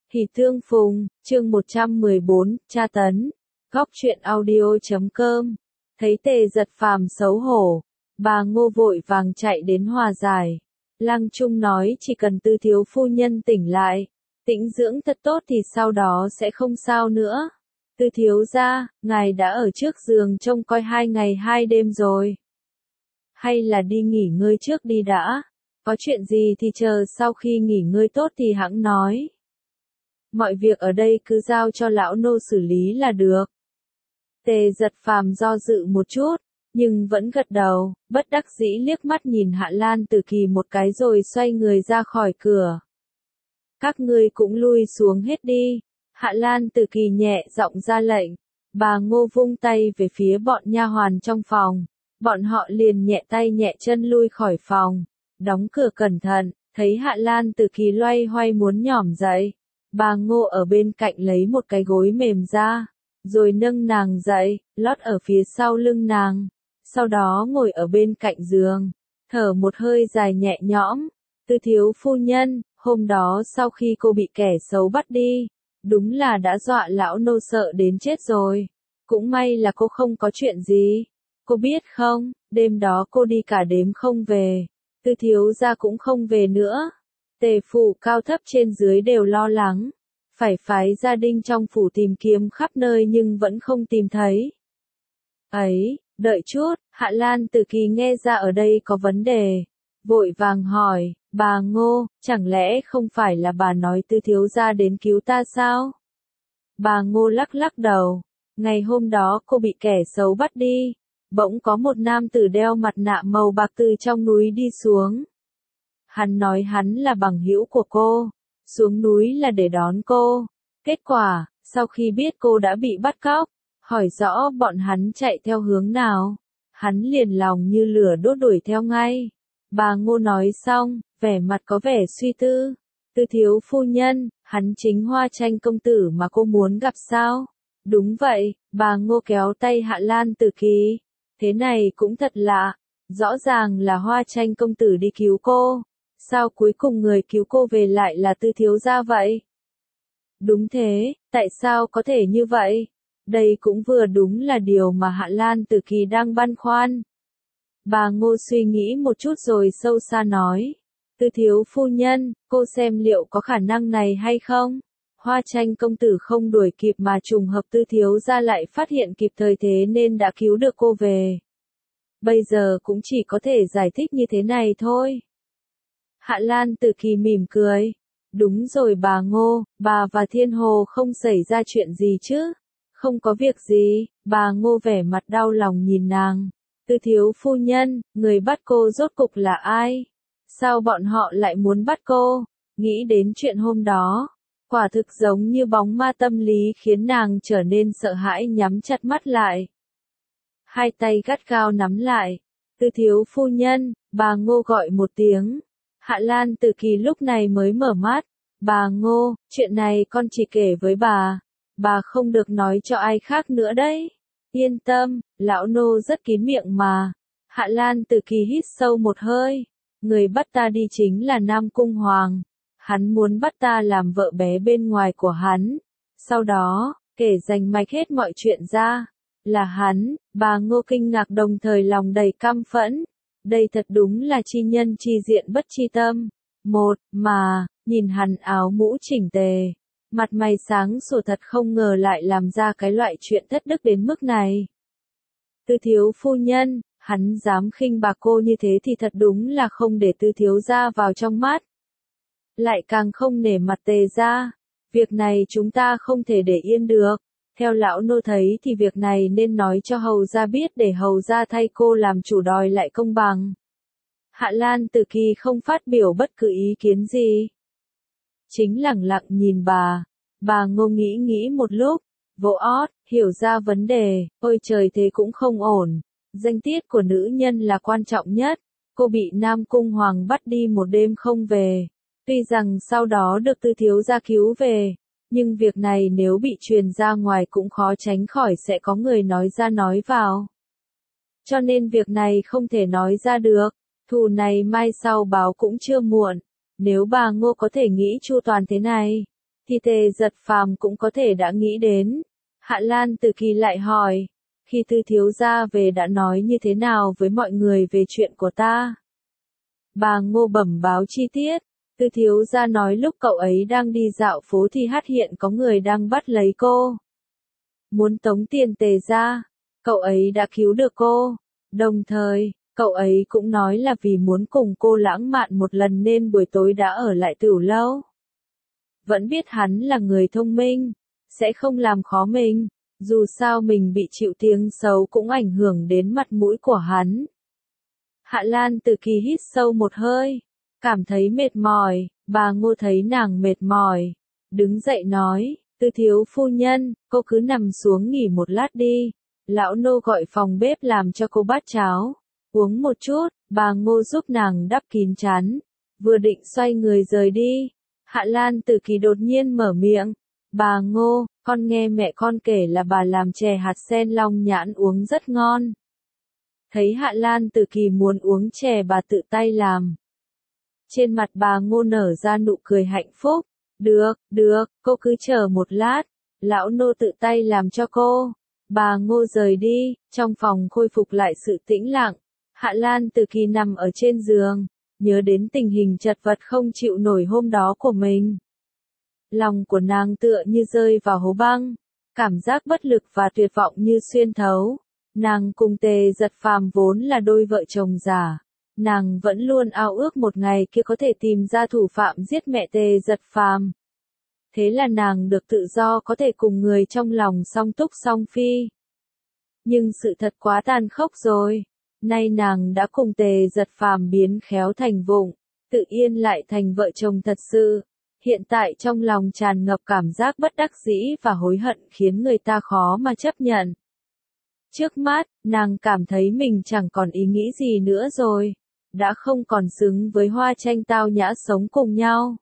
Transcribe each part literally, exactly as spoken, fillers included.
Hỉ Tương Phùng, chương một trăm mười bốn, tra tấn. Góc truyện audio chấm com. Thấy Tề Giật Phàm xấu hổ, bà Ngô vội vàng chạy đến hòa giải. Lăng Trung nói chỉ cần Tư thiếu phu nhân tỉnh lại, tĩnh dưỡng thật tốt thì sau đó sẽ không sao nữa. Tư thiếu gia, ngài đã ở trước giường trông coi hai ngày hai đêm rồi. Hay là đi nghỉ ngơi trước đi đã, có chuyện gì thì chờ sau khi nghỉ ngơi tốt thì hẵng nói. Mọi việc ở đây cứ giao cho lão nô xử lý là được. Tề Giật Phàm do dự một chút, nhưng vẫn gật đầu, bất đắc dĩ liếc mắt nhìn Hạ Lan Tử Kỳ một cái rồi xoay người ra khỏi cửa. Các ngươi cũng lui xuống hết đi. Hạ Lan Tử Kỳ nhẹ giọng ra lệnh. Bà Ngô vung tay về phía bọn nha hoàn trong phòng. Bọn họ liền nhẹ tay nhẹ chân lui khỏi phòng. Đóng cửa cẩn thận, thấy Hạ Lan Tử Kỳ loay hoay muốn nhỏm dậy. Bà Ngô ở bên cạnh lấy một cái gối mềm ra, rồi nâng nàng dậy, lót ở phía sau lưng nàng. Sau đó ngồi ở bên cạnh giường, thở một hơi dài nhẹ nhõm. Tư thiếu phu nhân, hôm đó sau khi cô bị kẻ xấu bắt đi, đúng là đã dọa lão nô sợ đến chết rồi. Cũng may là cô không có chuyện gì. Cô biết không, đêm đó cô đi cả đêm không về. Tư thiếu gia cũng không về nữa. Tề phủ cao thấp trên dưới đều lo lắng, phải phái gia đình trong phủ tìm kiếm khắp nơi nhưng vẫn không tìm thấy. Ấy, đợi chút, Hạ Lan Tử Kỳ nghe ra ở đây có vấn đề, vội vàng hỏi, bà Ngô, chẳng lẽ không phải là bà nói Tư thiếu gia đến cứu ta sao? Bà Ngô lắc lắc đầu, ngày hôm đó cô bị kẻ xấu bắt đi, bỗng có một nam tử đeo mặt nạ màu bạc từ trong núi đi xuống. Hắn nói hắn là bằng hữu của cô, xuống núi là để đón cô. Kết quả, sau khi biết cô đã bị bắt cóc, hỏi rõ bọn hắn chạy theo hướng nào, hắn liền lòng như lửa đốt đuổi theo ngay. Bà Ngô nói xong, vẻ mặt có vẻ suy tư. Tư thiếu phu nhân, hắn chính Hoa Tranh công tử mà cô muốn gặp sao? Đúng vậy, bà Ngô kéo tay Hạ Lan Tử Kỳ. Thế này cũng thật lạ, rõ ràng là Hoa Tranh công tử đi cứu cô. Sao cuối cùng người cứu cô về lại là Tư thiếu gia vậy? Đúng thế, tại sao có thể như vậy? Đây cũng vừa đúng là điều mà Hạ Lan Tử Kỳ đang băn khoăn. Bà Ngô suy nghĩ một chút rồi sâu xa nói. Tư thiếu phu nhân, cô xem liệu có khả năng này hay không? Hoa Tranh công tử không đuổi kịp mà trùng hợp Tư thiếu gia lại phát hiện kịp thời thế nên đã cứu được cô về. Bây giờ cũng chỉ có thể giải thích như thế này thôi. Hạ Lan Tử Kỳ mỉm cười. Đúng rồi bà Ngô, bà và Thiên Hồ không xảy ra chuyện gì chứ? Không có việc gì, bà Ngô vẻ mặt đau lòng nhìn nàng. Tư thiếu phu nhân, người bắt cô rốt cục là ai? Sao bọn họ lại muốn bắt cô? Nghĩ đến chuyện hôm đó, quả thực giống như bóng ma tâm lý khiến nàng trở nên sợ hãi nhắm chặt mắt lại. Hai tay gắt gao nắm lại. Tư thiếu phu nhân, bà Ngô gọi một tiếng. Hạ Lan Tử Kỳ lúc này mới mở mắt. Bà Ngô, chuyện này con chỉ kể với bà. Bà không được nói cho ai khác nữa đấy. Yên tâm, lão nô rất kín miệng mà. Hạ Lan Tử Kỳ hít sâu một hơi. Người bắt ta đi chính là Nam Cung Hoàng. Hắn muốn bắt ta làm vợ bé bên ngoài của hắn. Sau đó, kể rành mạch hết mọi chuyện ra. Là hắn, bà Ngô kinh ngạc đồng thời lòng đầy căm phẫn. Đây thật đúng là chi nhân chi diện bất chi tâm. Một, mà, nhìn hắn áo mũ chỉnh tề. Mặt mày sáng sủa thật không ngờ lại làm ra cái loại chuyện thất đức đến mức này. Tư thiếu phu nhân, hắn dám khinh bạc cô như thế thì thật đúng là không để Tư thiếu gia vào trong mắt. Lại càng không nể mặt Tề gia. Việc này chúng ta không thể để yên được. Theo lão nô thấy thì việc này nên nói cho hầu gia biết để hầu gia thay cô làm chủ đòi lại công bằng. Hạ Lan Tử Kỳ không phát biểu bất cứ ý kiến gì. Chính lẳng lặng nhìn bà. Bà Ngô nghĩ nghĩ một lúc, vỗ ót, hiểu ra vấn đề, ôi trời thế cũng không ổn. Danh tiết của nữ nhân là quan trọng nhất. Cô bị Nam Cung Hoàng bắt đi một đêm không về. Tuy rằng sau đó được Tư thiếu gia cứu về. Nhưng việc này nếu bị truyền ra ngoài cũng khó tránh khỏi sẽ có người nói ra nói vào. Cho nên việc này không thể nói ra được. Thù này mai sau báo cũng chưa muộn. Nếu bà Ngô có thể nghĩ chu toàn thế này, thì Tề Giật Phàm cũng có thể đã nghĩ đến. Hạ Lan Tử Kỳ lại hỏi, khi Tư thiếu gia về đã nói như thế nào với mọi người về chuyện của ta? Bà Ngô bẩm báo chi tiết. Tư thiếu gia nói lúc cậu ấy đang đi dạo phố thì phát hiện có người đang bắt lấy cô. Muốn tống tiền Tề gia, cậu ấy đã cứu được cô. Đồng thời, cậu ấy cũng nói là vì muốn cùng cô lãng mạn một lần nên buổi tối đã ở lại Tửu lâu. Vẫn biết hắn là người thông minh, sẽ không làm khó mình, dù sao mình bị chịu tiếng xấu cũng ảnh hưởng đến mặt mũi của hắn. Hạ Lan Tử Kỳ hít sâu một hơi, cảm thấy mệt mỏi, bà Ngô thấy nàng mệt mỏi, đứng dậy nói, Tư thiếu phu nhân, cô cứ nằm xuống nghỉ một lát đi, lão nô gọi phòng bếp làm cho cô bát cháo, uống một chút, bà Ngô giúp nàng đắp kín chán, vừa định xoay người rời đi. Hạ Lan Tử Kỳ đột nhiên mở miệng, bà Ngô, con nghe mẹ con kể là bà làm chè hạt sen long nhãn uống rất ngon. Thấy Hạ Lan Tử Kỳ muốn uống chè bà tự tay làm. Trên mặt bà Ngô nở ra nụ cười hạnh phúc, được, được, cô cứ chờ một lát, lão nô tự tay làm cho cô. Bà Ngô rời đi, trong phòng khôi phục lại sự tĩnh lặng, Hạ Lan Tử Kỳ nằm ở trên giường, nhớ đến tình hình chật vật không chịu nổi hôm đó của mình. Lòng của nàng tựa như rơi vào hố băng, cảm giác bất lực và tuyệt vọng như xuyên thấu. Nàng cùng Tề Giật Phàm vốn là đôi vợ chồng giả, nàng vẫn luôn ao ước một ngày kia có thể tìm ra thủ phạm giết mẹ Tề Giật Phàm. Thế là nàng được tự do có thể cùng người trong lòng song túc song phi. Nhưng sự thật quá tàn khốc rồi. Nay nàng đã cùng Tề Giật Phàm biến khéo thành vụng, tự yên lại thành vợ chồng thật sự. Hiện tại trong lòng tràn ngập cảm giác bất đắc dĩ và hối hận khiến người ta khó mà chấp nhận. Trước mắt, nàng cảm thấy mình chẳng còn ý nghĩ gì nữa rồi, đã không còn xứng với Hoa Tranh tao nhã sống cùng nhau.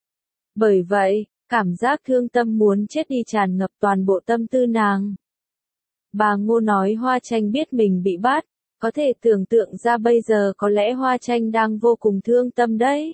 Bởi vậy, cảm giác thương tâm muốn chết đi tràn ngập toàn bộ tâm tư nàng. Bà Ngô nói Hoa Tranh biết mình bị bắt, có thể tưởng tượng ra bây giờ có lẽ Hoa Tranh đang vô cùng thương tâm đấy.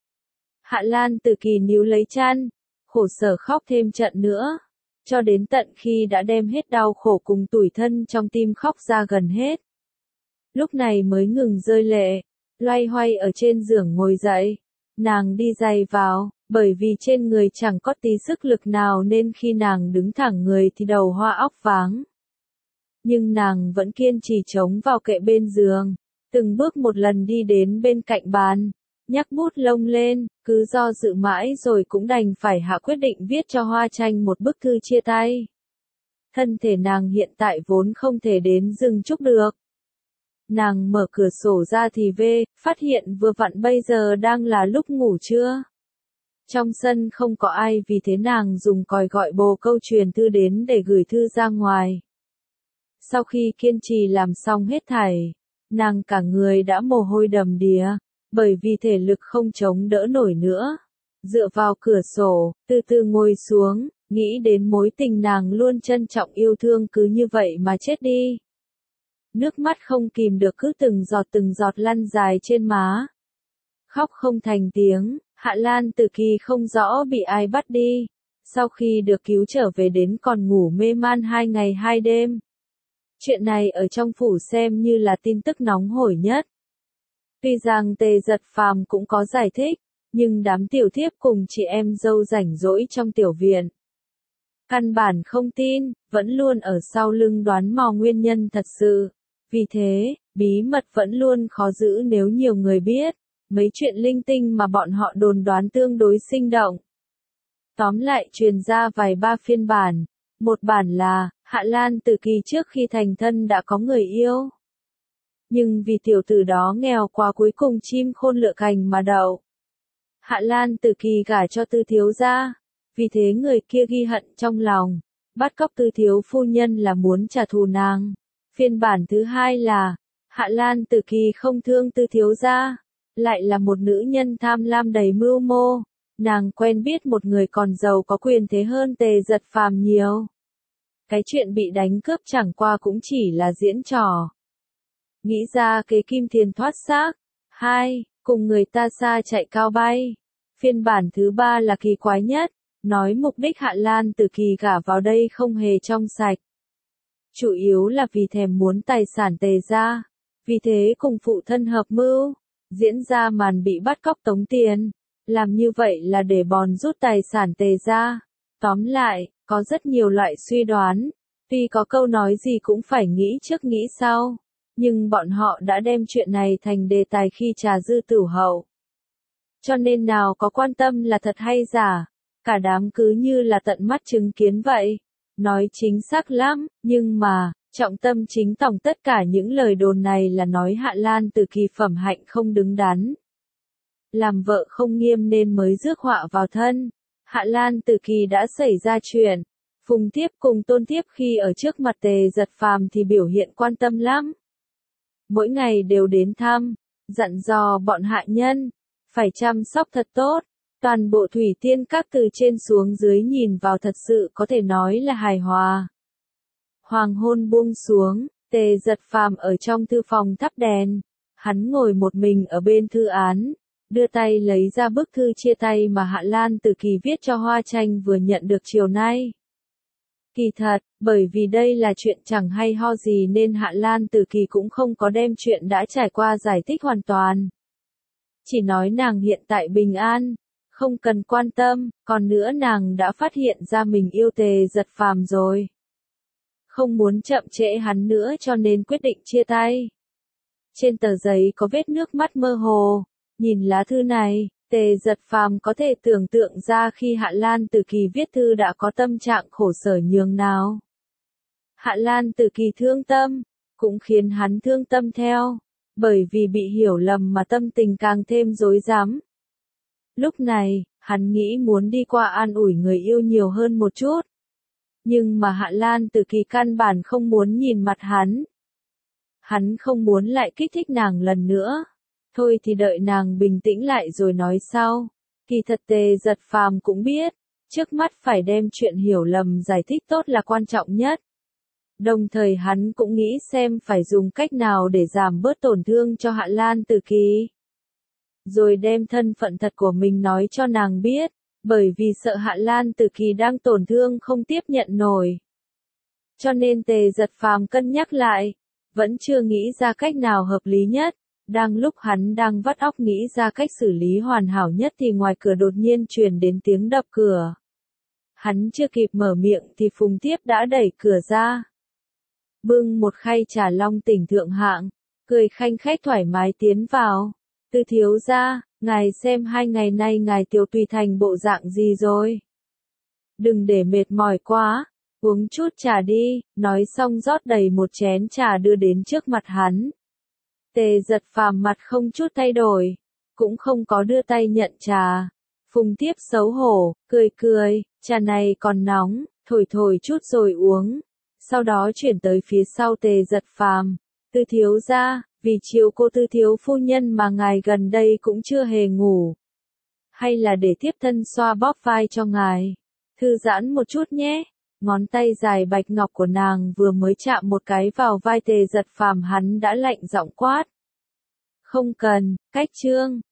Hạ Lan Tử Kỳ níu lấy chăn, khổ sở khóc thêm trận nữa, cho đến tận khi đã đem hết đau khổ cùng tủi thân trong tim khóc ra gần hết. Lúc này mới ngừng rơi lệ, loay hoay ở trên giường ngồi dậy, nàng đi giày vào, bởi vì trên người chẳng có tí sức lực nào nên khi nàng đứng thẳng người thì đầu hoa óc váng. Nhưng nàng vẫn kiên trì chống vào kệ bên giường, từng bước một lần đi đến bên cạnh bàn, nhắc bút lông lên, cứ do dự mãi rồi cũng đành phải hạ quyết định viết cho Hoa Tranh một bức thư chia tay. Thân thể nàng hiện tại vốn không thể đến rừng trúc được. Nàng mở cửa sổ ra thì về, phát hiện vừa vặn bây giờ đang là lúc ngủ trưa. Trong sân không có ai vì thế nàng dùng còi gọi bồ câu truyền thư đến để gửi thư ra ngoài. Sau khi kiên trì làm xong hết thảy, nàng cả người đã mồ hôi đầm đìa, bởi vì thể lực không chống đỡ nổi nữa. Dựa vào cửa sổ, từ từ ngồi xuống, nghĩ đến mối tình nàng luôn trân trọng yêu thương cứ như vậy mà chết đi. Nước mắt không kìm được cứ từng giọt từng giọt lăn dài trên má. Khóc không thành tiếng, Hạ Lan Tử Kỳ không rõ bị ai bắt đi. Sau khi được cứu trở về đến còn ngủ mê man hai ngày hai đêm. Chuyện này ở trong phủ xem như là tin tức nóng hổi nhất. Tuy rằng Tề Giật Phàm cũng có giải thích, nhưng đám tiểu thiếp cùng chị em dâu rảnh rỗi trong tiểu viện. Căn bản không tin, vẫn luôn ở sau lưng đoán mò nguyên nhân thật sự. Vì thế, bí mật vẫn luôn khó giữ nếu nhiều người biết. Mấy chuyện linh tinh mà bọn họ đồn đoán tương đối sinh động. Tóm lại truyền ra vài ba phiên bản. Một bản là, Hạ Lan Tử Kỳ trước khi thành thân đã có người yêu. Nhưng vì tiểu tử đó nghèo quá cuối cùng chim khôn lựa cành mà đậu. Hạ Lan Tử Kỳ gả cho Tư thiếu gia. Vì thế người kia ghi hận trong lòng. Bắt cóc Tư thiếu phu nhân là muốn trả thù nàng. Phiên bản thứ hai là, Hạ Lan Tử Kỳ không thương Tư thiếu gia. Lại là một nữ nhân tham lam đầy mưu mô. Nàng quen biết một người còn giàu có quyền thế hơn Tề Giật Phàm nhiều. Cái chuyện bị đánh cướp chẳng qua cũng chỉ là diễn trò. Nghĩ ra kế kim tiền thoát xác. Hai, cùng người ta xa chạy cao bay. Phiên bản thứ ba là kỳ quái nhất. nói mục đích Hạ Lan Tử Kỳ gả vào đây không hề trong sạch. Chủ yếu là vì thèm muốn tài sản Tề gia, vì thế cùng phụ thân hợp mưu, diễn ra màn bị bắt cóc tống tiền, làm như vậy là để bòn rút tài sản Tề gia. Tóm lại, có rất nhiều loại suy đoán, tuy có câu nói gì cũng phải nghĩ trước nghĩ sau, nhưng bọn họ đã đem chuyện này thành đề tài khi trà dư tửu hậu. Cho nên nào có quan tâm là thật hay giả, cả đám cứ như là tận mắt chứng kiến vậy. Nói chính xác lắm, nhưng mà, trọng tâm chính tổng tất cả những lời đồn này là nói Hạ Lan Tử Kỳ phẩm hạnh không đứng đắn. Làm vợ không nghiêm nên mới rước họa vào thân. Hạ Lan Tử Kỳ đã xảy ra chuyện. Phùng Thiếp cùng Tôn Thiếp khi ở trước mặt Tề Giật Phàm thì biểu hiện quan tâm lắm. Mỗi ngày đều đến thăm, dặn dò bọn hạ nhân, phải chăm sóc thật tốt. Toàn bộ Thủy Tiên Các từ trên xuống dưới nhìn vào thật sự có thể nói là hài hòa. Hoàng hôn buông xuống, Tề Giật Phàm ở trong thư phòng thắp đèn. Hắn ngồi một mình ở bên thư án, đưa tay lấy ra bức thư chia tay mà Hạ Lan Tử Kỳ viết cho Hoa Tranh vừa nhận được chiều nay. Kỳ thật, bởi vì đây là chuyện chẳng hay ho gì nên Hạ Lan Tử Kỳ cũng không có đem chuyện đã trải qua giải thích hoàn toàn. Chỉ nói nàng hiện tại bình an, không cần quan tâm, còn nữa nàng đã phát hiện ra mình yêu Tề Giật Phàm rồi. Không muốn chậm trễ hắn nữa cho nên quyết định chia tay. Trên tờ giấy có vết nước mắt mơ hồ, nhìn lá thư này, Tề Giật Phàm có thể tưởng tượng ra khi Hạ Lan Tử Kỳ viết thư đã có tâm trạng khổ sở nhường nào. Hạ Lan Tử Kỳ thương tâm, cũng khiến hắn thương tâm theo, bởi vì bị hiểu lầm mà tâm tình càng thêm rối rắm. Lúc này, hắn nghĩ muốn đi qua an ủi người yêu nhiều hơn một chút. Nhưng mà Hạ Lan Tử Kỳ căn bản không muốn nhìn mặt hắn. Hắn không muốn lại kích thích nàng lần nữa. Thôi thì đợi nàng bình tĩnh lại rồi nói sau. Kỳ thật Tề Giật Phàm cũng biết, trước mắt phải đem chuyện hiểu lầm giải thích tốt là quan trọng nhất. Đồng thời hắn cũng nghĩ xem phải dùng cách nào để giảm bớt tổn thương cho Hạ Lan Tử Kỳ. Rồi đem thân phận thật của mình nói cho nàng biết, bởi vì sợ Hạ Lan Tử Kỳ đang tổn thương không tiếp nhận nổi. Cho nên Tề Giật Phàm cân nhắc lại, vẫn chưa nghĩ ra cách nào hợp lý nhất. Đang lúc hắn đang vắt óc nghĩ ra cách xử lý hoàn hảo nhất thì ngoài cửa đột nhiên truyền đến tiếng đập cửa. Hắn chưa kịp mở miệng thì Phùng Thiếp đã đẩy cửa ra. Bưng một khay trà long tỉnh thượng hạng, cười khanh khách thoải mái tiến vào. Tư thiếu gia, ngài xem hai ngày nay ngài Tiểu Tùy thành bộ dạng gì rồi. Đừng để mệt mỏi quá, uống chút trà đi, nói xong rót đầy một chén trà đưa đến trước mặt hắn. Tề Giật Phàm mặt không chút thay đổi, cũng không có đưa tay nhận trà. Phùng Thiếp xấu hổ, cười cười, trà này còn nóng, thổi thổi chút rồi uống. Sau đó chuyển tới phía sau Tề Giật Phàm, Tư thiếu gia, vì chiều cô Tư thiếu phu nhân mà ngài gần đây cũng chưa hề ngủ. Hay là để tiếp thân xoa bóp vai cho ngài, thư giãn một chút nhé. Ngón tay dài bạch ngọc của nàng vừa mới chạm một cái vào vai Tề Giật Phàm hắn đã lạnh giọng quát. Không cần, cách chương.